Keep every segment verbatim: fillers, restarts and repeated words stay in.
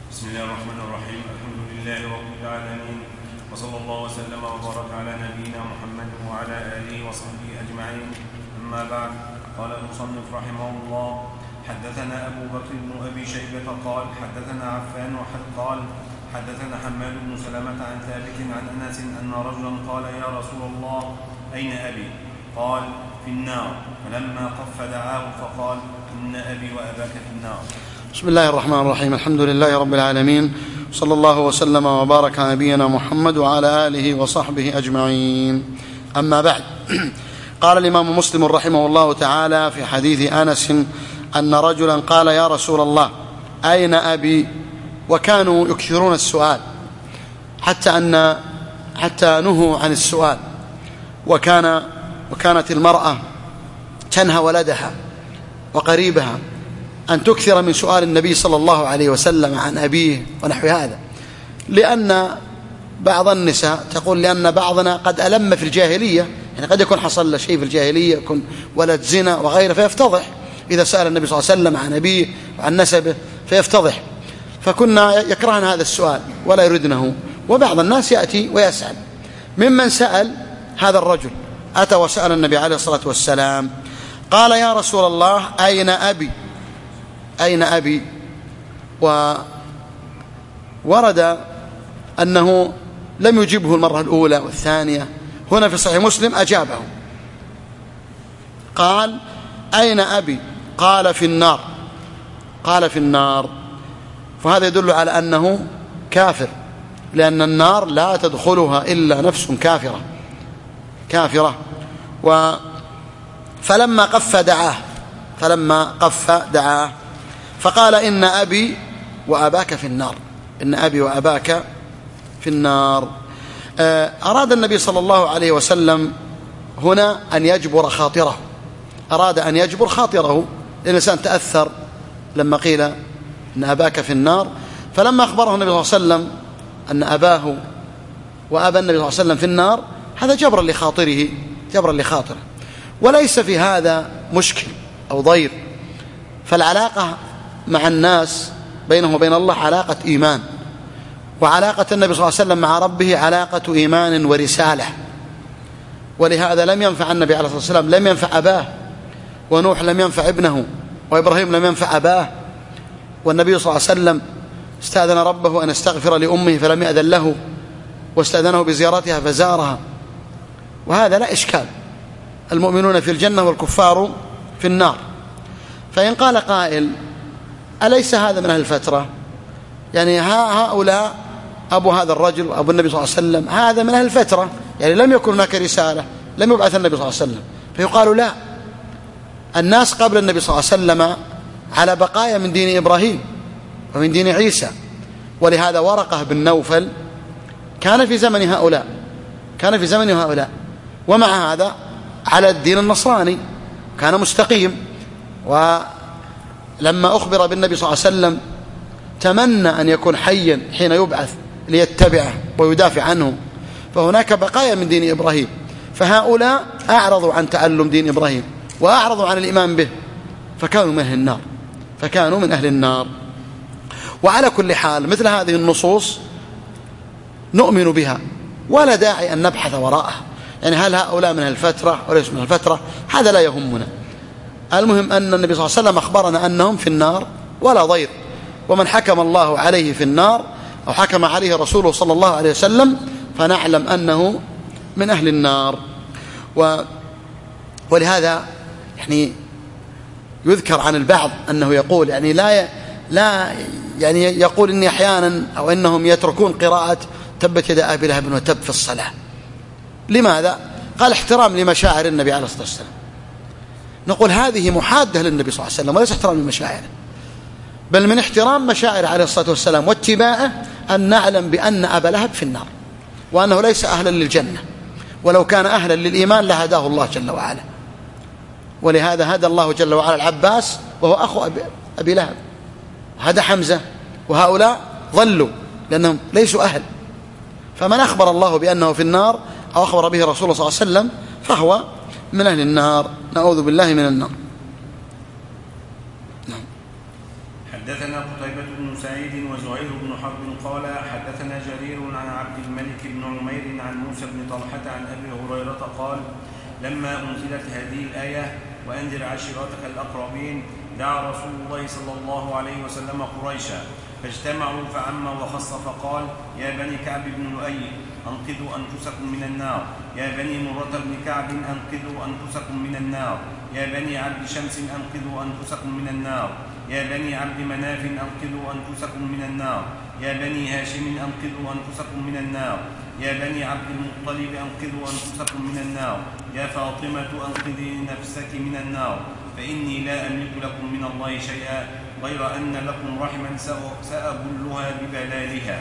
بسم الله الرحمن الرحيم. الحمد لله رب العالمين، وصلى الله وسلم وبارك على نبينا محمد وعلى آله وصحبه أجمعين. أما بعد، قال المصنف رحمه الله: حدثنا أبو بكر بن أبي شيبة قال حدثنا عفان قال حدثنا حماد بن سلمة عن ثابت عن أنس أن رجلا قال: يا رسول الله، أين أبي؟ قال: في النار. فلما قف دعاه فقال: إن أبي وأباك في النار. بسم الله الرحمن الرحيم. الحمد لله رب العالمين، صلى الله وسلم وبارك على نبينا محمد وعلى آله وصحبه أجمعين. أما بعد، قال الإمام مسلم رحمه الله تعالى في حديث أنس أن رجلا قال: يا رسول الله، أين أبي؟ وكانوا يكثرون السؤال حتى أن حتى نهوا عن السؤال، وكان وكانت المرأة تنهى ولدها وقريبها أن تكثر من سؤال النبي صلى الله عليه وسلم عن أبيه ونحو هذا، لأن بعض النساء تقول لأن بعضنا قد ألم في الجاهلية، يعني قد يكون حصل له شيء في الجاهلية، يكون ولد زنا وغيره، فيفتضح إذا سأل النبي صلى الله عليه وسلم عن أبيه وعن نسبه فيفتضح، فكنا يكرهن هذا السؤال ولا يردنه. وبعض الناس يأتي ويسأل. ممن سأل هذا الرجل أتى وسأل النبي عليه الصلاة والسلام، قال: يا رسول الله، أين أبي؟ أين أبي؟ وورد أنه لم يجبه المرة الأولى والثانية. هنا في صحيح مسلم أجابه، قال: أين أبي؟ قال: في النار. قال: في النار. فهذا يدل على أنه كافر، لأن النار لا تدخلها إلا نفس كافرة كافرة و فلما قف دعاه فلما قف دعاه فقال: إن أبي وأباك في النار. إن أبي وأباك في النار. أراد النبي صلى الله عليه وسلم هنا أن يجبر خاطره، أراد أن يجبر خاطره، لأن الإنسان تأثر لما قيل إن أباك في النار. فلما أخبره النبي صلى الله عليه وسلم أن أباه وأبا النبي صلى الله عليه وسلم في النار، هذا جبرا لخاطره جبرا لخاطره وليس في هذا مشكل أو ضير. فالعلاقة مع الناس بينه وبين الله علاقة إيمان، وعلاقة النبي صلى الله عليه وسلم مع ربه علاقة إيمان ورسالة. ولهذا لم ينفع النبي عليه الصلاة والسلام لم ينفع أباه، ونوح لم ينفع ابنه، وإبراهيم لم ينفع أباه، والنبي صلى الله عليه وسلم استأذن ربه أن يستغفر لأمه فلم يأذن له، واستأذنه بزيارتها فزارها. وهذا لا إشكال، المؤمنون في الجنة والكفار في النار. فإن قال قائل: أليس هذا من أهل الفترة؟ يعني هؤلاء أبو هذا الرجل وأبو النبي صلى الله عليه وسلم هذا من أهل الفترة، يعني لم يكن هناك رسالة، لم يبعث النبي صلى الله عليه وسلم. فيقال: لا، الناس قبل النبي صلى الله عليه وسلم على بقايا من دين إبراهيم ومن دين عيسى. ولهذا ورقة بن نوفل كان في زمن هؤلاء كان في زمن هؤلاء ومع هذا على الدين النصراني، كان مستقيم. ولما أخبر بالنبي صلى الله عليه وسلم تمنى أن يكون حيا حين يبعث ليتبعه ويدافع عنه. فهناك بقايا من دين إبراهيم، فهؤلاء أعرضوا عن تعلم دين إبراهيم وأعرضوا عن الإيمان به، فكانوا من أهل النار فكانوا من أهل النار. وعلى كل حال مثل هذه النصوص نؤمن بها ولا داعي أن نبحث وراءها، يعني هل هؤلاء من الفترة وليس من الفترة، هذا لا يهمنا. المهم أن النبي صلى الله عليه وسلم أخبرنا أنهم في النار ولا ضير، ومن حكم الله عليه في النار أو حكم عليه رسوله صلى الله عليه وسلم فنعلم أنه من أهل النار. و ولهذا يعني يذكر عن البعض أنه يقول يعني لا لا يعني يقول إني أحيانا أو إنهم يتركون قراءة تبت يدا أبي لهب وتب في الصلاة. لماذا؟ قال: احترام لمشاعر النبي عليه الصلاة والسلام. نقول هذه محادة للنبي صلى الله عليه وسلم وليس احترام لمشاعره، بل من احترام مشاعر عليه الصلاة والسلام واتباعه أن نعلم بأن أبا لهب في النار وأنه ليس أهلا للجنة، ولو كان أهلا للإيمان لهداه الله جل وعلا. ولهذا هدى الله جل وعلا العباس وهو أخو أبي لهب، هدى حمزة، وهؤلاء ضلوا لأنهم ليسوا أهل. فمن أخبر الله بأنه في النار أو أخبر به رسول الله صلى الله عليه وسلم فهو من أهل النار، نعوذ بالله من النار. حدثنا حدثنا قتيبة بن سعيد وزهير بن حرب قال حدثنا جرير عن عبد الملك بن عمير عن موسى بن طلحة عن أبي هريرة قال لما أنزلت هذه الآية وأنذر عشيرتك الأقربين دعا رسول الله صلى الله عليه وسلم قريشا فاجتمعوا فعم وخص فقال يا بني كعب بن لؤي أنقذوا أنفسكم من النار، يا بني مرة بن كعب أنقذوا أنفسكم من النار، يا بني عبد شمس أنقذوا أنفسكم من النار، يا بني عبد مناف أنقذوا أنفسكم من النار، يا بني هاشم أنقذوا أنفسكم من النار، يا بني عبد المطلب أنقذوا أنفسكم من النار، يا فاطمة أنقذي نفسك من النار، فإني لا أملك لكم من الله شيئا غير أن لكم رحما سأبلها ببلالها.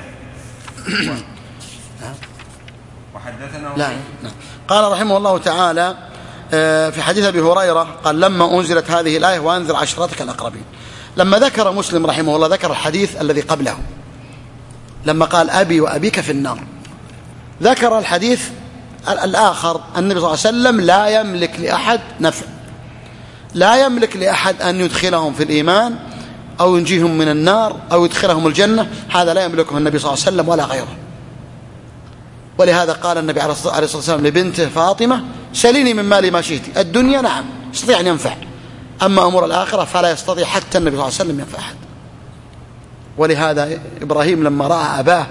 وحدثنا لا. قال رحمه الله تعالى في حديث أبي هريرة قال لما أنزلت هذه الآية وأنذر عشيرتك الأقربين، لما ذكر مسلم رحمه الله ذكر الحديث الذي قبله لما قال أبي وأبيك في النار، ذكر الحديث الآخر النبي صلى الله عليه وسلم لا يملك لأحد نفع، لا يملك لأحد أن يدخلهم في الإيمان أو ينجيهم من النار أو يدخلهم الجنة، هذا لا يملكه النبي صلى الله عليه وسلم ولا غيره. ولهذا قال النبي عليه الصلاة والسلام لبنته فاطمة سليني من مالي ما شئت، الدنيا نعم يستطيع أن ينفع، أما أمور الآخرة فلا يستطيع حتى النبي صلى الله عليه وسلم ينفع أحد. ولهذا إبراهيم لما رأى أباه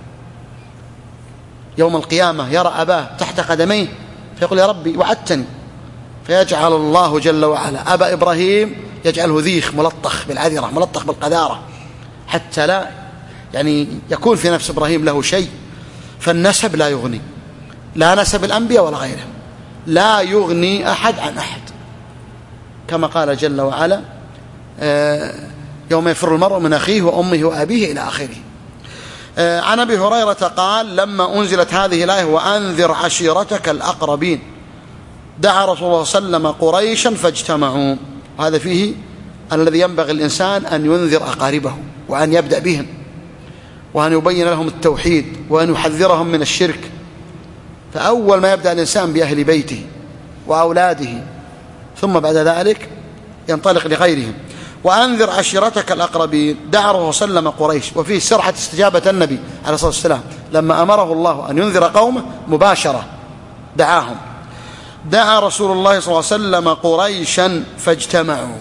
يوم القيامة يرى أباه تحت قدميه فيقول يا ربي وعدتني، فيجعل الله جل وعلا أبا إبراهيم يجعله ذيخ ملطخ بالعذرة ملطخ بالقذارة حتى لا يعني يكون في نفس إبراهيم له شيء. فالنسب لا يغني، لا نسب الأنبياء ولا غيره، لا يغني أحد عن أحد، كما قال جل وعلا يوم يفر المرء من أخيه وأمه وأبيه إلى آخره. عن أبي هريرة قال لما أنزلت هذه الآية وأنذر عشيرتك الأقربين دعا رسول الله صلى الله عليه وسلم قريشا فاجتمعوا، وهذا فيه الذي ينبغي الإنسان أن ينذر أقاربه وأن يبدأ بهم وأن يبين لهم التوحيد وأن يحذرهم من الشرك، فأول ما يبدأ الإنسان بأهل بيته وأولاده ثم بعد ذلك ينطلق لغيرهم. وأنذر عشيرتك الأقربين دعا رسول الله صلى الله عليه وسلم قريش، وفيه سرعة استجابة النبي عليه الصلاة والسلام لما أمره الله أن ينذر قومه مباشرة دعاهم. دعا رسول الله صلى الله عليه وسلم قريشا فاجتمعوا،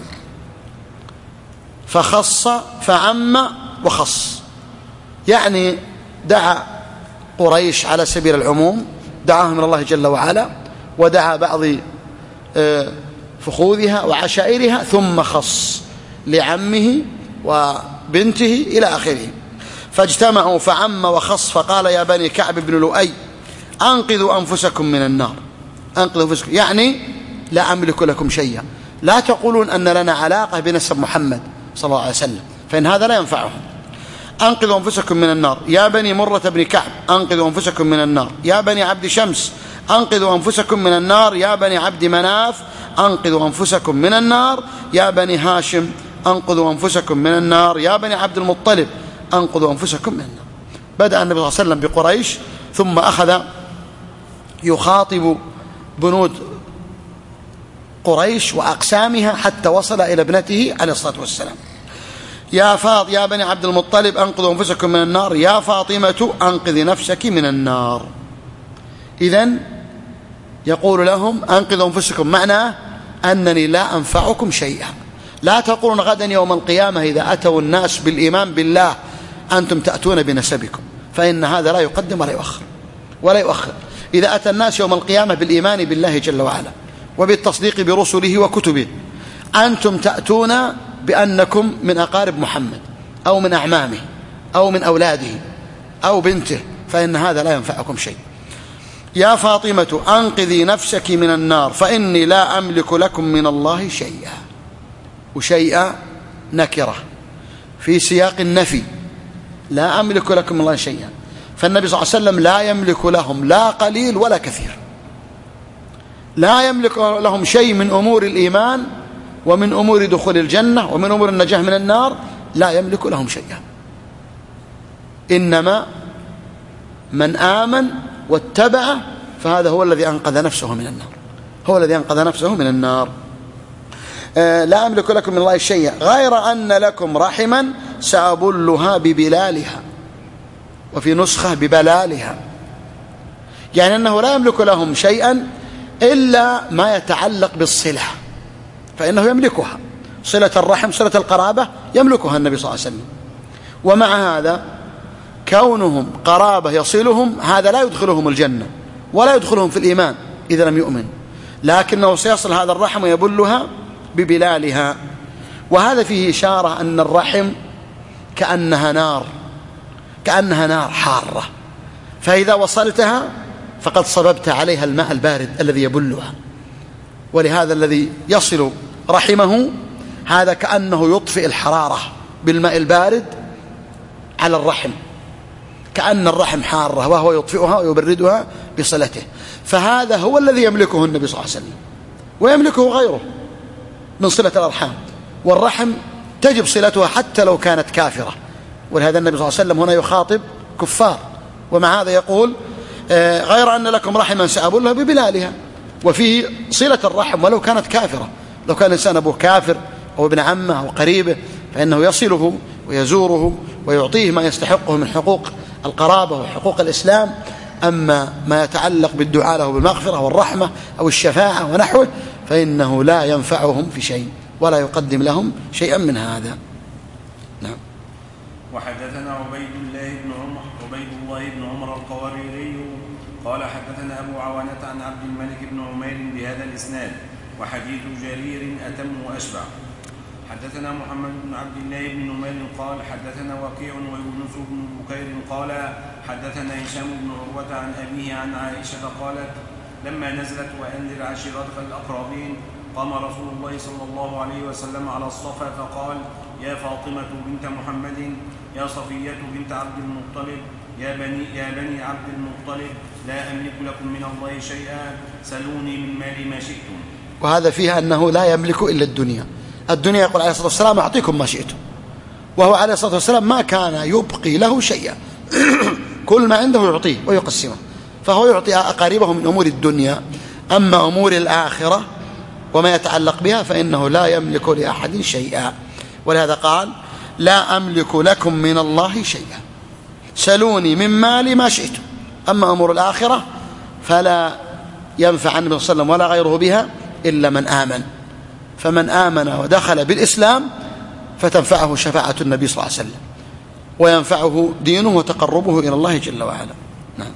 فخص فعم وخص، يعني دعا قريش على سبيل العموم، دعاهم من الله جل وعلا ودعا بعض فخوذها وعشائرها ثم خص لعمه وبنته إلى آخره. فاجتمعوا فعم وخص فقال يا بني كعب بن لؤي أنقذوا أنفسكم من النار، أنقذوا أنفسكم يعني لا أملك لكم شيئا، لا تقولون أن لنا علاقة بنسب محمد صلى الله عليه وسلم فإن هذا لا ينفعهم. أنقذوا أنفسكم من النار، يا بني مرة بن كعب أنقذوا أنفسكم من النار، يا بني عبد شمس أنقذوا أنفسكم من النار، يا بني عبد مناف أنقذوا أنفسكم من النار، يا بني هاشم أنقذوا أنفسكم من النار، يا بني عبد المطلب أنقذوا أنفسكم من النار. بدأ النبي صلى الله عليه وسلم بقريش ثم أخذ يخاطب بنود قريش وأقسامها حتى وصل إلى ابنته عليه الصلاة والسلام. يا فاط يا بني عبد المطلب أنقذوا أنفسكم من النار، يا فاطمة أنقذي نفسك من النار. إذن يقول لهم أنقذوا أنفسكم معناه أنني لا أنفعكم شيئا، لا تقولون غدا يوم القيامة إذا أتوا الناس بالإيمان بالله أنتم تأتون بنسبكم، فإن هذا لا يقدم ولا يؤخر ولا يؤخر. إذا أتى الناس يوم القيامة بالإيمان بالله جل وعلا وبالتصديق برسله وكتبه أنتم تأتون بأنكم من أقارب محمد أو من أعمامه أو من أولاده أو بنته، فإن هذا لا ينفعكم شيء. يا فاطمة أنقذي نفسك من النار فإني لا أملك لكم من الله شيئا، وشيئا نكرة في سياق النفي، لا أملك لكم من الله شيئا، فالنبي صلى الله عليه وسلم لا يملك لهم لا قليل ولا كثير، لا يملك لهم شيء من أمور الإيمان ومن أمور دخول الجنة ومن أمور النجاة من النار، لا يملك لهم شيئا، إنما من آمن واتبع فهذا هو الذي أنقذ نفسه من النار، هو الذي أنقذ نفسه من النار. لا أملك لكم من الله شيئا غير أن لكم رحما سأبلها ببلالها، وفي نسخة ببلالها، يعني أنه لا يملك لهم شيئا إلا ما يتعلق بالصلة، فإنه يملكها، صلة الرحم صلة القرابة يملكها النبي صلى الله عليه وسلم. ومع هذا كونهم قرابة يصلهم هذا لا يدخلهم الجنة ولا يدخلهم في الإيمان إذا لم يؤمن، لكنه سيصل هذا الرحم ويبلها ببلالها. وهذا فيه إشارة أن الرحم كأنها نار، كأنها نار حارة، فإذا وصلتها فقد صببت عليها الماء البارد الذي يبلها. ولهذا الذي يصل رحمه هذا كأنه يطفئ الحرارة بالماء البارد على الرحم، كأن الرحم حارة وهو يطفئها ويبردها بصلته. فهذا هو الذي يملكه النبي صلى الله عليه وسلم ويملكه غيره من صلة الأرحام، والرحم تجب صلتها حتى لو كانت كافرة. ولهذا النبي صلى الله عليه وسلم هنا يخاطب كفار، ومع هذا يقول غير أن لكم رحما سأبلها ببلالها، وفيه صلة الرحم ولو كانت كافرة. لو كان الإنسان أبوه كافر أو ابن عمه أو قريبه فإنه يصله ويزوره ويعطيه ما يستحقه من حقوق القرابة وحقوق الإسلام. أما ما يتعلق بالدعاء له بالمغفرة والرحمة أو الشفاعة ونحوه فإنه لا ينفعهم في شيء ولا يقدم لهم شيئا من هذا. نعم. وحدثنا عبيد الله بن عمر عبيد الله بن عمر القواريري قال حدثنا أبو عوانة عن عبد الملك بن عمير بهذا الإسناد، وحديث جرير أتم وأشبع. حدثنا محمد بن عبد الله بن نمير قال حدثنا وكيع ويونس بن بكير قال حدثنا هشام بن عروة عن أبيه عن عائشة قالت لما نزلت وأنذر عشيرتك الأقربين قام رسول الله صلى الله عليه وسلم على الصفا فقال يا فاطمة بنت محمد يا صفية بنت عبد المطلب يا بني, يا بني عبد المطلب لا أملك لكم من الله شيئا سلوني من مالي ما شئتم. وهذا فيها أنه لا يملك إلا الدنيا. الدنيا يقول عليه الصلاة والسلام أعطيكم ما شئتم، وهو عليه الصلاة والسلام ما كان يبقي له شيئا كل ما عنده يعطيه ويقسمه، فهو يعطي أقاربه من أمور الدنيا. أما أمور الآخرة وما يتعلق بها فإنه لا يملك لأحد شيئا. ولهذا قال لا أملك لكم من الله شيئا سلوني من مالي ما شئتم. أما أمور الآخرة فلا ينفع النبي صلى الله عليه وسلم ولا غيره بها إلا من آمن، فمن آمن ودخل بالإسلام فتنفعه شفاعة النبي صلى الله عليه وسلم وينفعه دينه وتقربه إلى الله جل وعلا. نعم.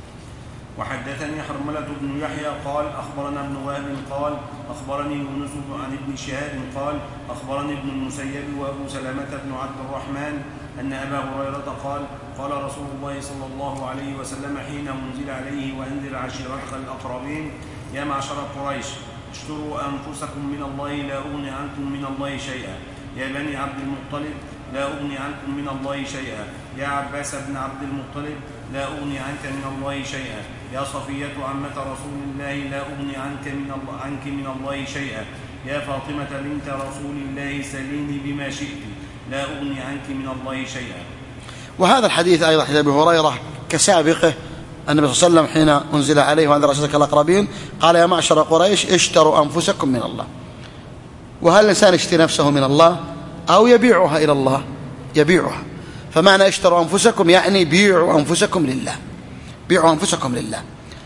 وحدثني حرملة بن يحيى قال أخبرنا ابن وهب قال أخبرني يونس عن ابن شهاب قال أخبرني ابن المسيب وأبو سلمة بن عبد الرحمن أن أبا هريرة قال قال رسول الله صلى الله عليه وسلم حين منزل عليه وأنذر عشيرتك الأقربين يا معشر قريش اشتروا أنفسكم من الله لا أغني عنكم من الله شيئا يا بني عبد المطلب لا أغني عنكم من الله شيئا يا عباس بن عبد المطلب لا أغني عنك من الله شيئا يا صفية عمة رسول الله لا أغني عنك من الله, عنك من الله شيئا يا فاطمة بنت رسول الله سليني بما شئت لا أغني عنك من الله شيئا. وهذا الحديث أيضا حديث أبي هريرة كسابقه النبي صلى الله عليه وسلم حين أنزل عليه وأنذر عشيرتك الأقربين قال يا معشر قريش اشتروا أنفسكم من الله. وهل الإنسان يشتري نفسه من الله أو يبيعها إلى الله؟ يبيعها. فمعنى اشتروا أنفسكم يعني بيعوا أنفسكم لله، بيعوا أنفسكم لله.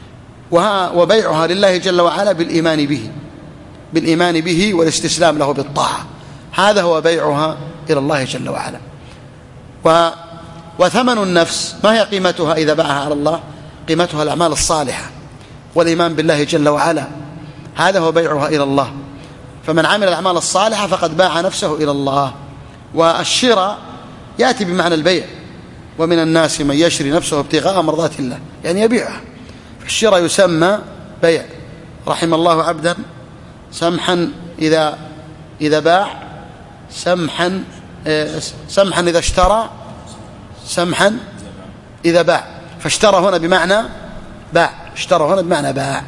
وبيعها لله جل وعلا بالإيمان به بالإيمان به والاستسلام له بالطاعة، هذا هو بيعها إلى الله جل وعلا. و وثمن النفس ما هي قيمتها إذا باعها على الله؟ قيمتها الأعمال الصالحة والإيمان بالله جل وعلا، هذا هو بيعها إلى الله. فمن عمل الأعمال الصالحة فقد باع نفسه إلى الله. والشراء يأتي بمعنى البيع، ومن الناس من يشري نفسه ابتغاء مرضات الله يعني يبيعها. فالشراء يسمى بيع. رحم الله عبدا سمحا إذا إذا باع سمحا سمحا إذا اشترى سمحا إذا باع. فاشترى هنا بمعنى باع، اشترى هنا بمعنى باع.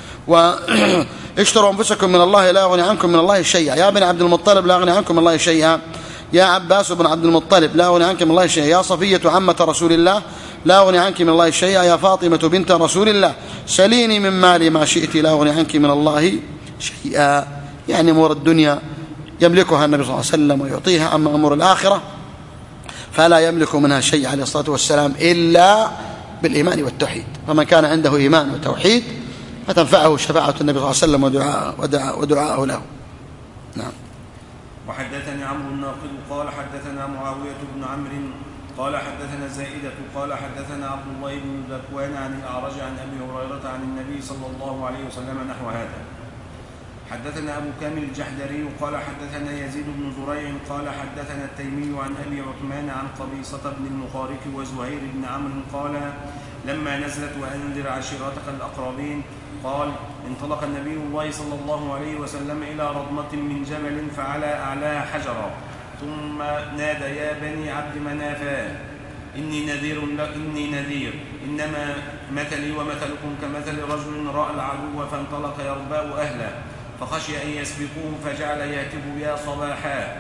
واشتروا أنفسكم من الله لا أغني عنكم من الله شيئا يا بني عبد المطلب لا أغني عنكم من الله شيئا يا عباس بن عبد المطلب لا أغني عنك من الله شيئا يا صفية عمة رسول الله لا أغني عنك من الله شيئا يا فاطمة بنت رسول الله سليني من مالي ما شئت لا أغني عنك من الله شيئا. يعني أمور الدنيا يملكها النبي صلى الله عليه وسلم ويعطيها. أما أمور الآخرة فلا يملك منها شيء عليه الصلاة والسلام إلا بالإيمان والتوحيد. فمن كان عنده إيمان وتوحيد فتنفعه شفاعة النبي صلى الله عليه وسلم ودعاءه, ودعاء ودعاءه له. نعم. وحدثني عمرو الناقد قال حدثنا معاوية بن عمرو قال حدثنا الزائدة قال حدثنا عبد الله بن ذكوان عن الأعرج عن أبي هريرة عن النبي صلى الله عليه وسلم نحو هذا. حدثنا أبو كامل الجحدري قال حدثنا يزيد بن زريع قال حدثنا التيمي عن أبي عثمان عن قبيصة بن المخارق وزهير بن عمرو قال لما نزلت وأنذر عشيرتك الأقربين قال انطلق النبي الله صلى الله عليه وسلم إلى رضمة من جبل فعلى أعلاها حجرا ثم نادى يا بني عبد منافا إني نذير إني نذير إنما مثلي ومثلكم كمثل رجل رأى العدو فانطلق يرباء أهله فخشي أن يسبقوه فجعل يهتف يا صباحا.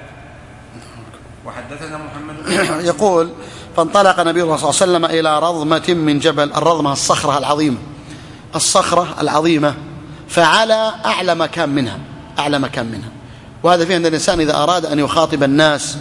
وحدثنا محمد يقول فانطلق النبي صلى الله عليه وسلم إلى رضمة من جبل. الرضمة الصخرة العظيمة الصخرة العظيمة فعلى أعلى مكان منها أعلى مكان منها وهذا فيه أن الإنسان إذا أراد أن يخاطب الناس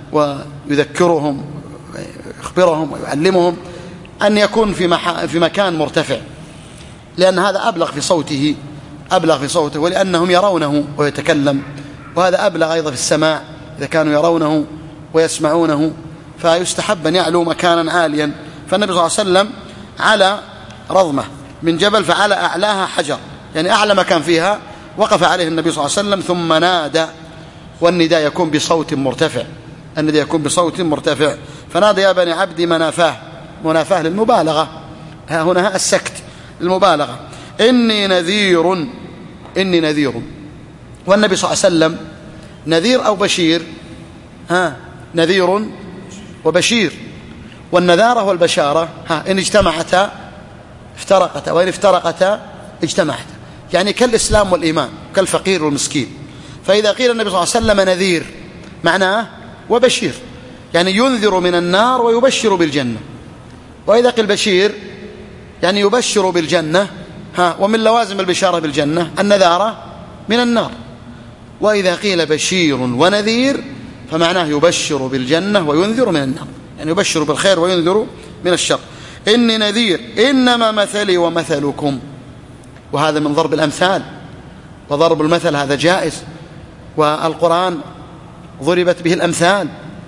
ويذكرهم ويخبرهم ويعلمهم أن يكون في, مح... في مكان مرتفع لأن هذا أبلغ في صوته أبلغ في صوته ولأنهم يرونه ويتكلم وهذا أبلغ أيضا في السماع إذا كانوا يرونه ويسمعونه فيستحب أن يعلو مكانا عاليا. فالنبي صلى الله عليه وسلم على رضمة من جبل فعلى أعلاها حجر يعني أعلى مكان فيها وقف عليه النبي صلى الله عليه وسلم ثم نادى والنداء يكون بصوت مرتفع النداء يكون بصوت مرتفع فنادى يا بني عبد منافاه منافاه للمبالغة ها هنا السكت المبالغة إني نذير إني نذير والنبي صلى الله عليه وسلم نذير أو بشير ها نذير وبشير والنذارة والبشارة ها إن اجتمعتا افترقتا وإن افترقتا اجتمعتا يعني كالإسلام والإيمان كالفقير والمسكين. فإذا قيل النبي صلى الله عليه وسلم نذير معناه وبشير يعني ينذر من النار ويبشر بالجنة وإذا قيل بشير يعني يبشر بالجنة ها ومن لوازم البشارة بالجنة النذارة من النار. وإذا قيل بشير ونذير فمعناه يبشر بالجنة وينذر من النار يعني يبشر بالخير وينذر من الشر. إني نذير إنما مثلي ومثلكم وهذا من ضرب الأمثال وضرب المثل هذا جائز والقرآن ضربت به الأمثال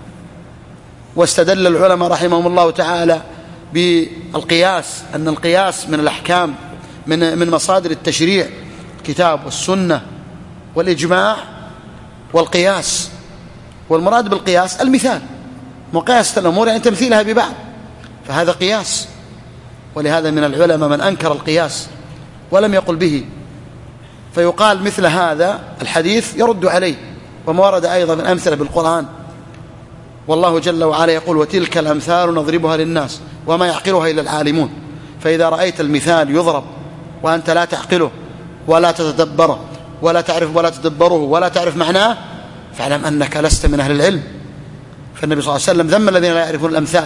واستدل العلماء رحمهم الله تعالى بالقياس أن القياس من الأحكام من من مصادر التشريع الكتاب والسنة والإجماع والقياس والمراد بالقياس المثال مقايسة الأمور يعني تمثيلها ببعض فهذا قياس. ولهذا من العلماء من أنكر القياس ولم يقل به فيقال مثل هذا الحديث يرد عليه. وما ورد أيضا من أمثلة بالقرآن والله جل وعلا يقول وتلك الأمثال نضربها للناس وما يعقلها إلا العالمون. فإذا رأيت المثال يضرب وأنت لا تعقله ولا تتدبره ولا تعرف ولا تدبره ولا تعرف معناه فاعلم أنك لست من أهل العلم. فالنبي صلى الله عليه وسلم ذم الذين لا يعرفون الأمثال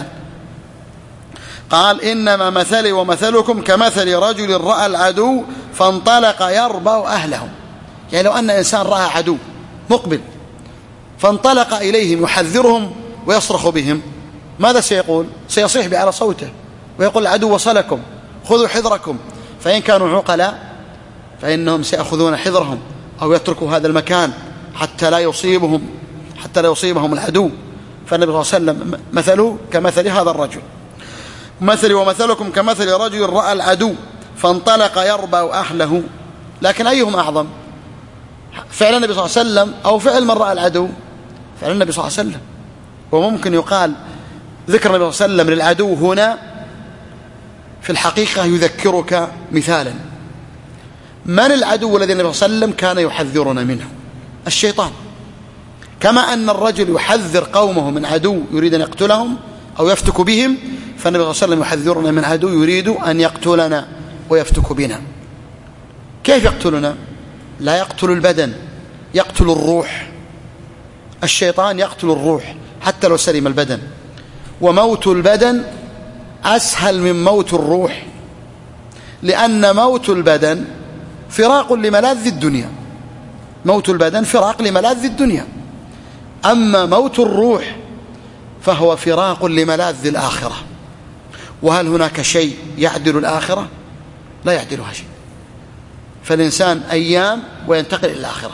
قال إنما مثلي ومثلكم كمثل رجل رأى العدو فانطلق يربأ أهلهم يعني لو أن إنسان رأى عدو مقبل فانطلق إليهم يحذرهم ويصرخ بهم ماذا سيقول؟ سيصيح بأعلى صوته ويقول العدو وصلكم خذوا حذركم. فإن كانوا عقلاء فإنهم سيأخذون حذرهم أو يتركوا هذا المكان حتى لا يصيبهم حتى لا يصيبهم العدو. فالنبي صلى الله عليه وسلم مثله كمثل هذا الرجل مثلي ومثلكم كمثل رجل رأى العدو فانطلق يربأ أهله. لكن أيهم أعظم فعل النبي صلى الله عليه وسلم أو فعل من رأى العدو؟ فعل النبي صلى الله عليه وسلم. وممكن يقال ذكر النبي صلى الله عليه وسلم للعدو هنا في الحقيقة يذكرك مثالا من العدو الذي النبي صلى الله عليه وسلم كان يحذرنا منه؟ الشيطان. كما أن الرجل يحذر قومه من عدو يريد أن يقتلهم أو يفتك بهم فالنبي صلى الله عليه وسلم يحذرنا من عدو يريد أن يقتلنا ويفتك بنا. كيف يقتلنا؟ لا يقتل البدن يقتل الروح. الشيطان يقتل الروح حتى لو سلم البدن وموت البدن أسهل من موت الروح لأن موت البدن فراق لملاذ الدنيا موت البدن فراق لملاذ الدنيا أما موت الروح فهو فراق لملاذ الآخرة. وهل هناك شيء يعدل الآخرة؟ لا يعدلها شيء. فالإنسان أيام وينتقل إلى الآخرة،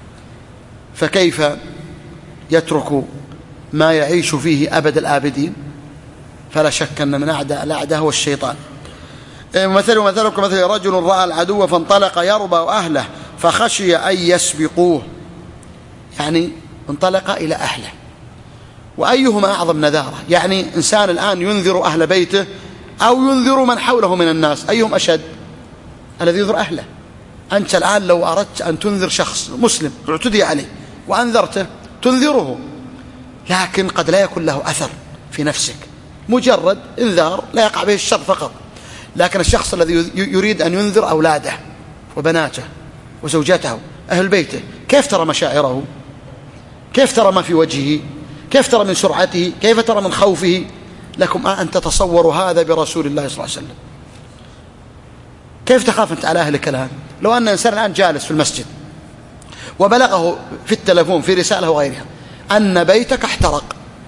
فكيف يترك ما يعيش فيه أبد الآبدين؟ فلا شك أن من أعداء الأعداء هو الشيطان. مثل مثلكم كمثل رجل رأى العدو فانطلق يربى أهله فخشي أن يسبقوه، يعني انطلق إلى أهله. وأيهما أعظم نذارة؟ يعني إنسان الآن ينذر أهل بيته أو ينذر من حوله من الناس، أيهم أشد؟ الذي ينذر أهله. أنت الآن لو أردت أن تنذر شخص مسلم اعتدي عليه وأنذرته تنذره، لكن قد لا يكون له أثر في نفسك، مجرد انذار لا يقع به الشر فقط. لكن الشخص الذي يريد أن ينذر أولاده وبناته وزوجته أهل بيته، كيف ترى مشاعره؟ كيف ترى ما في وجهه؟ كيف ترى من سرعته؟ كيف ترى من خوفه؟ لكم أن تتصوروا هذا برسول الله صلى الله عليه وسلم. كيف تخاف أنت على أهلك الآن؟ لو أن إنسان الآن جالس في المسجد وبلغه في التلفون في رسالة وغيرها أن بيتك احترق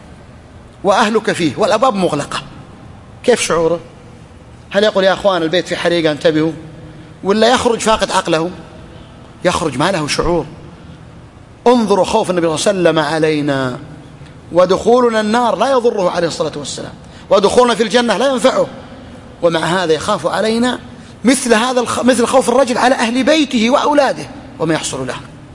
وأهلك فيه والأبواب مغلقة، كيف شعوره؟ هل يقول يا أخوان البيت في حريقة انتبهوا؟ ولا يخرج فاقد عقله؟ يخرج ما له شعور. انظروا خوف النبي صلى الله عليه وسلم علينا، ودخولنا النار لا يضره عليه الصلاة والسلام، ودخولنا في الجنة لا ينفعه، ومع هذا يخاف علينا مثل هذا الخ... مثل خوف الرجل على أهل بيته وأولاده وما يحصل له.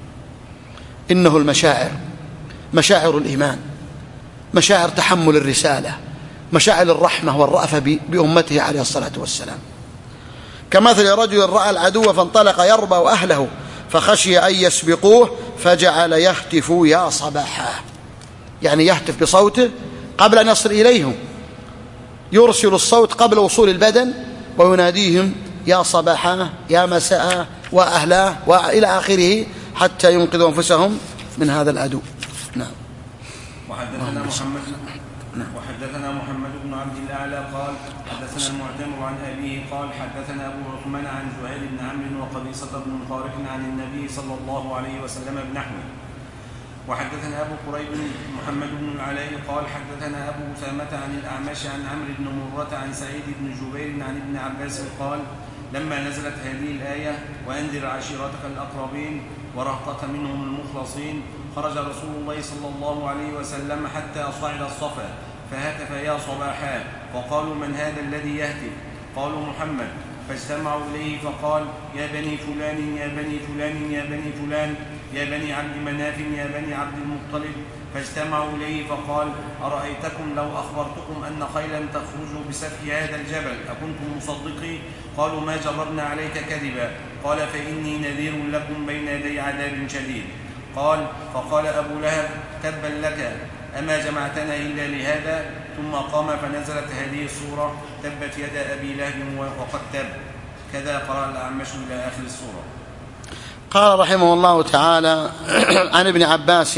إنه المشاعر، مشاعر الإيمان، مشاعر تحمل الرسالة، مشاعر الرحمة والرأفة ب... بأمته عليه الصلاة والسلام. كمثل رجل رأى العدو فانطلق يربى أهله فخشي أن يسبقوه فجعل يهتف يا صباحا، يعني يهتف بصوته قبل أن يصل إليهم، يرسل الصوت قبل وصول البدن ويناديهم يا صباحا يا مساء وأهلاه وإلى آخره حتى ينقذوا أنفسهم من هذا العدو. نعم. وحدثنا محمد وحدثنا محمد بن عبد الأعلى قال حدثنا المعتمر عن أبيه قال حدثنا أبو عثمان عن زهير بن عمرو وقبيصة بن مطارق عن النبي صلى الله عليه وسلم بنحوه. وحدثنا أبو قريب محمد بن العلاء قال حدثنا أبو أسامة عن الأعمش عن عمرو بن مرة عن سعيد بن جبير عن ابن عباس قال لما نزلت هذه الآية وأنذر عشيرتك الأقربين ورهطك منهم المخلصين خرج رسول الله صلى الله عليه وسلم حتى صعد الصفا فهتف يا صباحا، وقالوا من هذا الذي يهتف؟ قالوا محمد، فاجتمعوا إليه فقال يا بني فلان يا بني فلان يا بني فلان يا بني عبد مناف يا بني عبد المطلب، فاجتمعوا إليه فقال أرأيتكم لو أخبرتكم أن خيلا تخرج بسفح هذا الجبل أكنتم مصدقي؟ قالوا ما جربنا عليك كذبا. قال فإني نذير لكم بين يدي عذاب شديد. قال فقال أبو لهب تبا لك أما جمعتنا إلا لهذا؟ ثم قام فنزلت هذه السورة تبت يد أبي لهب وقد تب. كذا قرأ الأعمش إلى آخر السورة. قال رحمه الله تعالى عن ابن عباس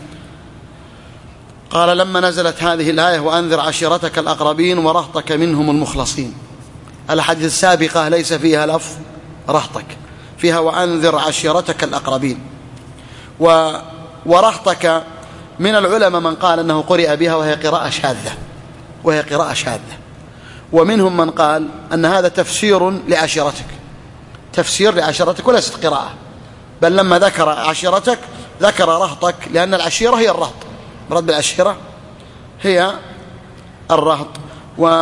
قال لما نزلت هذه الآية وأنذر عشيرتك الأقربين ورهطك منهم المخلصين. الحديث السابقة ليس فيها لفظ رهطك، فيها وأنذر عشيرتك الأقربين. و ورهطك من العلماء من قال أنه قرئ بها وهي قراءة شاذة، وهي قراءة شاذة، ومنهم من قال أن هذا تفسير لعشيرتك، تفسير لعشيرتك وليست قراءة، بل لما ذكر عشيرتك ذكر رهطك، لأن العشيرة هي الرهط، مراد بالعشيرة هي الرهط. و...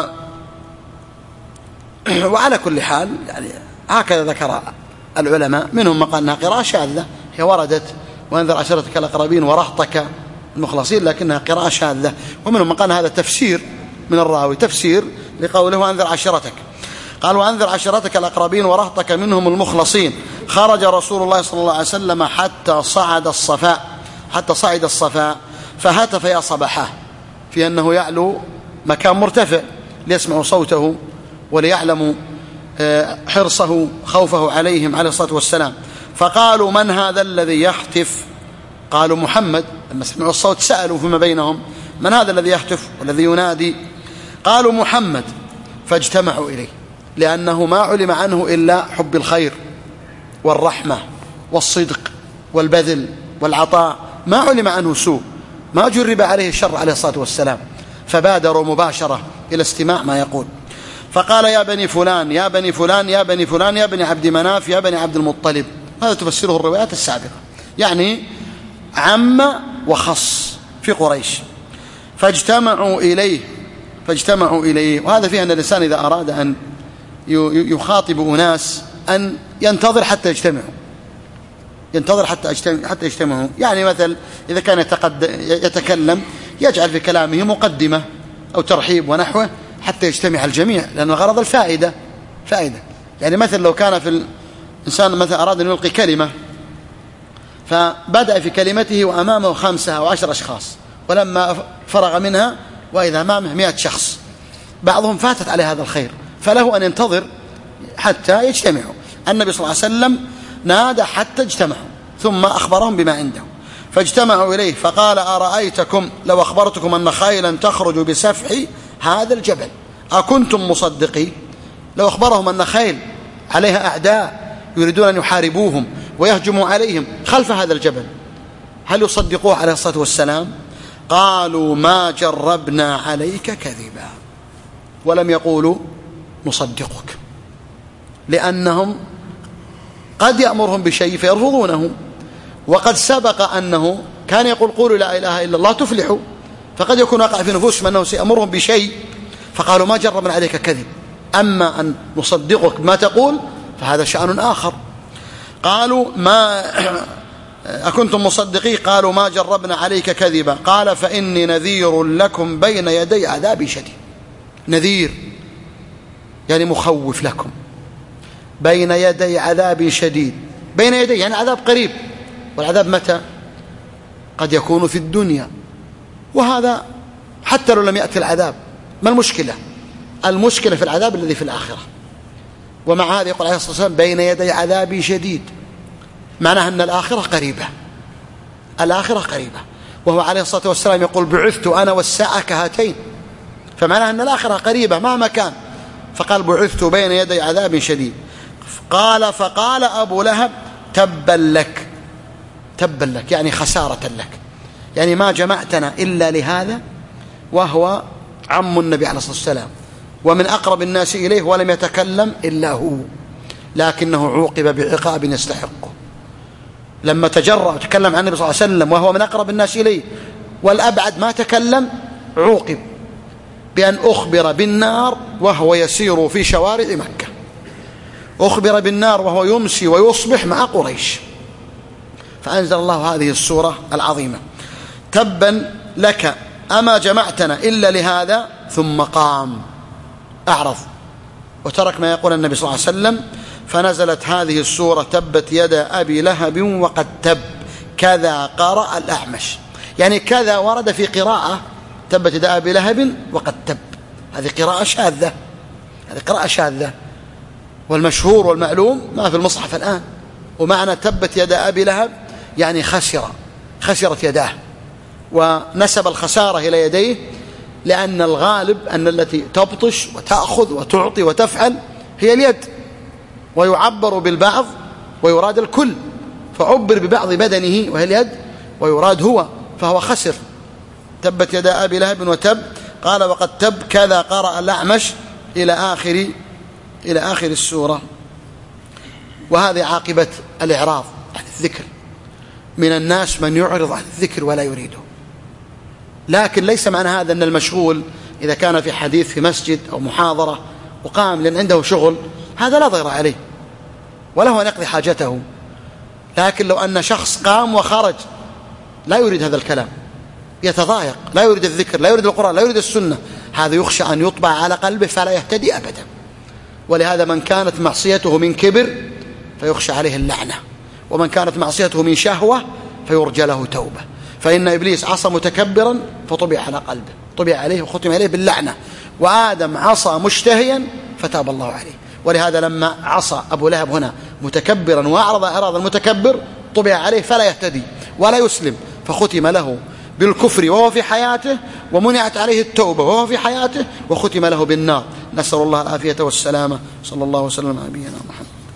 وعلى كل حال يعني هكذا ذكر العلماء، منهم من قال أنها قراءة شاذة، هي وردت وأنذر عشيرتك الأقربين ورهطك المخلصين، لكنها قراءة شاذة، ومنهم من قال هذا تفسير من الراوي، تفسير لقوله وأنذر عشيرتك. قال وأنذر عشيرتك الأقربين ورهطك منهم المخلصين. خرج رسول الله صلى الله عليه وسلم حتى صعد الصفاء حتى صعد الصفاء فهتف يا صباحا، في أنه يعلو مكان مرتفع ليسمعوا صوته وليعلموا حرصه خوفه عليهم عليه الصلاة والسلام. فقالوا من هذا الذي يهتف؟ قالوا محمد. لما سمعوا الصوت سألوا فيما بينهم من هذا الذي يهتف والذي ينادي؟ قالوا محمد. فاجتمعوا إليه، لأنه ما علم عنه إلا حب الخير والرحمة والصدق والبذل والعطاء، ما علم عنه سوء، ما جرب عليه الشر عليه الصلاة والسلام، فبادروا مباشرة إلى استماع ما يقول. فقال يا بني فلان يا بني فلان يا بني فلان يا بني عبد مناف يا بني عبد المطلب. هذا تفسره الروايات السابقة، يعني عم وخص في قريش. فاجتمعوا إليه فاجتمعوا إليه وهذا فيه أن الإنسان إذا أراد أن يخاطب أناس أن ينتظر حتى يجتمعوا ينتظر حتى حتى يجتمعوا. يعني مثل إذا كان يتكلم يجعل في كلامه مقدمة أو ترحيب ونحوه حتى يجتمع الجميع، لأن الغرض الفائدة فائدة. يعني مثل لو كان في الإنسان مثلا أراد أن يلقي كلمة فبدأ في كلمته وأمامه خمسة أو عشر أشخاص، ولما فرغ منها وإذا أمامه مئة شخص، بعضهم فاتت عليه هذا الخير، فله أن ينتظر حتى يجتمعوا. النبي صلى الله عليه وسلم نادى حتى اجتمعوا ثم أخبرهم بما عنده. فاجتمعوا إليه فقال أرأيتكم لو أخبرتكم أن خيلا تخرج بسفح هذا الجبل أكنتم مصدقين؟ لو أخبرهم أن خيل عليها أعداء يريدون أن يحاربوهم ويهجموا عليهم خلف هذا الجبل، هل يصدقوه عليه الصلاة والسلام؟ قالوا ما جربنا عليك كذبا، ولم يقولوا نصدقك، لأنهم قد يأمرهم بشيء فيرفضونه، وقد سبق أنه كان يقول قولوا لا إله إلا الله تفلحوا، فقد يكون وقع في نفوسهم أنه سيأمرهم بشيء فقالوا ما جربنا عليك كذب. أما أن نصدقك ما تقول فهذا شأن آخر. قالوا ما أكنتم مصدقين؟ قالوا ما جربنا عليك كذبا. قال فإني نذير لكم بين يدي عذاب شديد. نذير يعني مخوف لكم، بين يدي عذاب شديد، بين يدي يعني عذاب قريب، والعذاب متى؟ قد يكون في الدنيا، وهذا حتى لو لم يأتي العذاب ما المشكلة؟ المشكلة في العذاب الذي في الآخرة. ومع هذا يقول عليه الصلاة والسلام بين يدي عذاب شديد، معناها أن الآخرة قريبة، الآخرة قريبة. وهو عليه الصلاة والسلام يقول بعثت أنا والساعة كهاتين، فمعناها أن الآخرة قريبة مهما كان. فقال بعثت بين يدي عذاب شديد. قال فقال أبو لهب تبا لك، تبا لك يعني خسارة لك، يعني ما جمعتنا إلا لهذا، وهو عم النبي عليه الصلاة والسلام ومن أقرب الناس إليه ولم يتكلم إلا هو، لكنه عوقب بعقاب يستحقه. لما تجرأ وتكلم عن النبي صلى الله عليه وسلم وهو من أقرب الناس إليه والأبعد ما تكلم، عوقب بأن أخبر بالنار وهو يسير في شوارع مكة، أخبر بالنار وهو يمسي ويصبح مع قريش. فأنزل الله هذه السورة العظيمة تبا لك أما جمعتنا إلا لهذا، ثم قام أعرض وترك ما يقول النبي صلى الله عليه وسلم. فنزلت هذه السورة تبت يدا أبي لهب وقد تب كذا قرأ الأعمش، يعني كذا ورد في قراءة تبت يدا أبي لهب وقد تب، هذه قراءة شاذة، هذه قراءة شاذة، والمشهور والمعلوم ما في المصحف الآن. ومعنى تبت يدا أبي لهب يعني خسر، خسرت يداه، ونسب الخسارة إلى يديه، لأن الغالب أن التي تبطش وتأخذ وتعطي وتفعل هي اليد، ويعبر بالبعض ويراد الكل، فعبر ببعض بدنه وهي اليد ويراد هو، فهو خسر. تبت يدا أبي لهب وتب. قال وقد تب كذا قرأ الأعمش إلى آخر إلى آخر السورة. وهذه عاقبة الإعراض عن الذكر. من الناس من يعرض عن الذكر ولا يريده، لكن ليس معنى هذا أن المشغول إذا كان في حديث في مسجد أو محاضرة وقام لأن عنده شغل هذا لا ضير عليه وله أن يقضي حاجته. لكن لو أن شخص قام وخرج لا يريد هذا الكلام، يتضايق، لا يريد الذكر، لا يريد القرآن، لا يريد السنة، هذا يخشى أن يطبع على قلبه فلا يهتدي أبدا. ولهذا من كانت معصيته من كبر فيخشى عليه اللعنة، ومن كانت معصيته من شهوة فيرجى له توبة. فإن إبليس عصى متكبرا فطبع على قلبه، طبع عليه وختم عليه باللعنة، وآدم عصى مشتهيا فتاب الله عليه. ولهذا لما عصى أبو لهب هنا متكبرا وأعرض إعراض المتكبر طبع عليه فلا يهتدي ولا يسلم، فختم له بالكفر وهو في حياته، ومنعت عليه التوبة وهو في حياته، وختم له بالنار. نسأل الله العافية والسلامة. صلى الله وسلم على نبينا محمد.